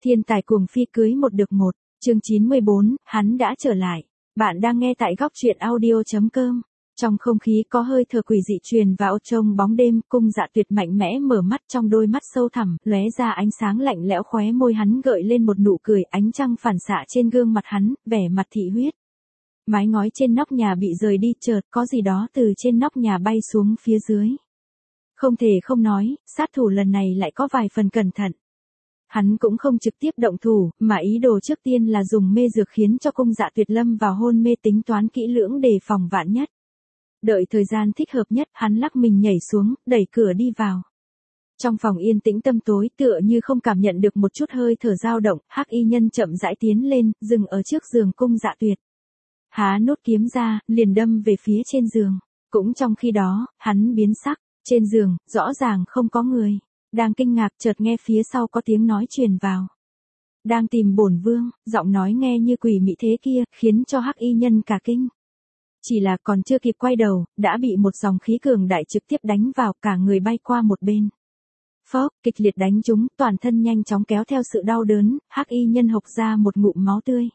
Thiên tài cuồng phi cưới một được một, chương 94, hắn đã trở lại. Bạn đang nghe tại góc truyện audio.com. Trong không khí có hơi thở quỷ dị truyền vào trong bóng đêm, Cung Dạ Tuyệt mạnh mẽ mở mắt, trong đôi mắt sâu thẳm, lóe ra ánh sáng lạnh lẽo, khóe môi hắn gợi lên một nụ cười, ánh trăng phản xạ trên gương mặt hắn, vẻ mặt thị huyết. Mái ngói trên nóc nhà bị rời đi, chợt có gì đó từ trên nóc nhà bay xuống phía dưới. Không thể không nói, sát thủ lần này lại có vài phần cẩn thận. Hắn cũng không trực tiếp động thủ, mà ý đồ trước tiên là dùng mê dược khiến cho Cung Dạ Tuyệt lâm vào hôn mê, tính toán kỹ lưỡng đề phòng vạn nhất. Đợi thời gian thích hợp nhất, hắn lắc mình nhảy xuống, đẩy cửa đi vào. Trong phòng yên tĩnh tăm tối, tựa như không cảm nhận được một chút hơi thở dao động, Hắc Y Nhân chậm rãi tiến lên, dừng ở trước giường Cung Dạ Tuyệt. Há nốt kiếm ra, liền đâm về phía trên giường. Cũng trong khi đó, hắn biến sắc, trên giường, rõ ràng không có người. Đang kinh ngạc, chợt nghe phía sau có tiếng nói truyền vào. Đang tìm bổn vương, giọng nói nghe như quỷ mị thế kia, khiến cho Hắc Y Nhân cả kinh. Chỉ là còn chưa kịp quay đầu, đã bị một dòng khí cường đại trực tiếp đánh vào, cả người bay qua một bên. Phốc, kịch liệt đánh trúng, toàn thân nhanh chóng kéo theo sự đau đớn, Hắc Y Nhân hộc ra một ngụm máu tươi.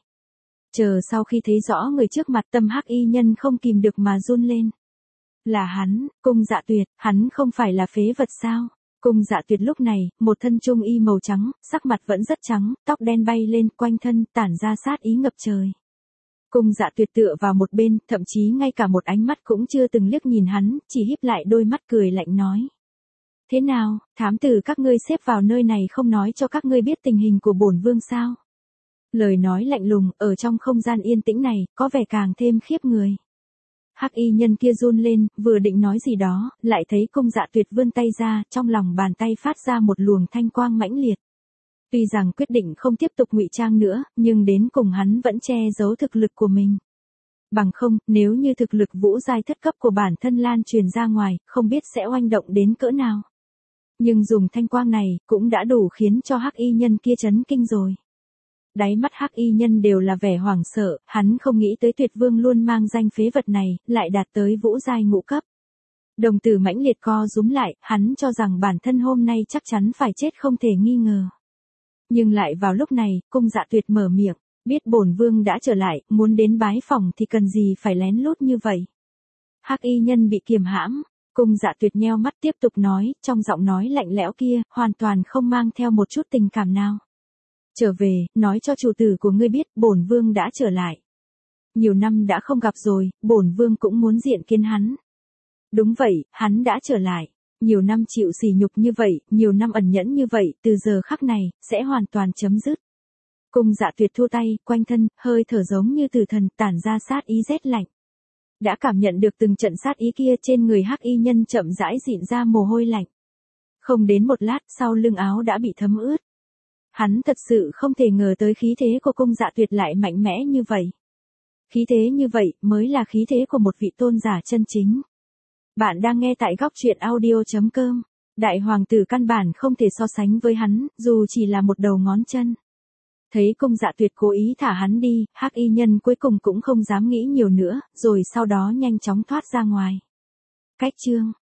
Chờ sau khi thấy rõ người trước mặt, tâm Hắc Y Nhân không kìm được mà run lên. Là hắn, Cung Dạ Tuyệt, hắn không phải là phế vật sao? Cung Dạ Tuyệt lúc này, một thân trung y màu trắng, sắc mặt vẫn rất trắng, tóc đen bay lên quanh thân, tản ra sát ý ngập trời. Cung Dạ Tuyệt tựa vào một bên, thậm chí ngay cả một ánh mắt cũng chưa từng liếc nhìn hắn, chỉ híp lại đôi mắt cười lạnh nói. Thế nào, thám tử các ngươi xếp vào nơi này không nói cho các ngươi biết tình hình của bổn vương sao? Lời nói lạnh lùng, ở trong không gian yên tĩnh này, có vẻ càng thêm khiếp người. Hắc Y Nhân kia run lên, vừa định nói gì đó, lại thấy Cung Dạ Tuyệt vươn tay ra, trong lòng bàn tay phát ra một luồng thanh quang mãnh liệt. Tuy rằng quyết định không tiếp tục ngụy trang nữa, nhưng đến cùng hắn vẫn che giấu thực lực của mình. Bằng không, nếu như thực lực vũ giai thất cấp của bản thân lan truyền ra ngoài, không biết sẽ oanh động đến cỡ nào. Nhưng dùng thanh quang này, cũng đã đủ khiến cho Hắc Y Nhân kia chấn kinh rồi. Đáy mắt Hắc Y Nhân đều là vẻ hoảng sợ, hắn không nghĩ tới Tuyệt Vương luôn mang danh phế vật này, lại đạt tới vũ giai ngũ cấp. Đồng tử mãnh liệt co rúm lại, hắn cho rằng bản thân hôm nay chắc chắn phải chết không thể nghi ngờ. Nhưng lại vào lúc này, Cung Dạ Tuyệt mở miệng, biết bổn vương đã trở lại, muốn đến bái phỏng thì cần gì phải lén lút như vậy. Hắc Y Nhân bị kiềm hãm, Cung Dạ Tuyệt nheo mắt tiếp tục nói, trong giọng nói lạnh lẽo kia, hoàn toàn không mang theo một chút tình cảm nào. Trở về, nói cho chủ tử của ngươi biết, bổn vương đã trở lại. Nhiều năm đã không gặp rồi, bổn vương cũng muốn diện kiến hắn. Đúng vậy, hắn đã trở lại. Nhiều năm chịu sỉ nhục như vậy, nhiều năm ẩn nhẫn như vậy, từ giờ khắc này, sẽ hoàn toàn chấm dứt. Cung Dạ Tuyệt thua tay, quanh thân, hơi thở giống như tử thần, tản ra sát ý rét lạnh. Đã cảm nhận được từng trận sát ý kia, trên người Hắc Y Nhân chậm rãi dịn ra mồ hôi lạnh. Không đến một lát, sau lưng áo đã bị thấm ướt. Hắn thật sự không thể ngờ tới khí thế của Cung Dạ Tuyệt lại mạnh mẽ như vậy. Khí thế như vậy, mới là khí thế của một vị tôn giả chân chính. Bạn đang nghe tại góc truyện audio.com. Đại hoàng tử căn bản không thể so sánh với hắn, dù chỉ là một đầu ngón chân. Thấy Cung Dạ Tuyệt cố ý thả hắn đi, Hắc Y Nhân cuối cùng cũng không dám nghĩ nhiều nữa, rồi sau đó nhanh chóng thoát ra ngoài. Cách chương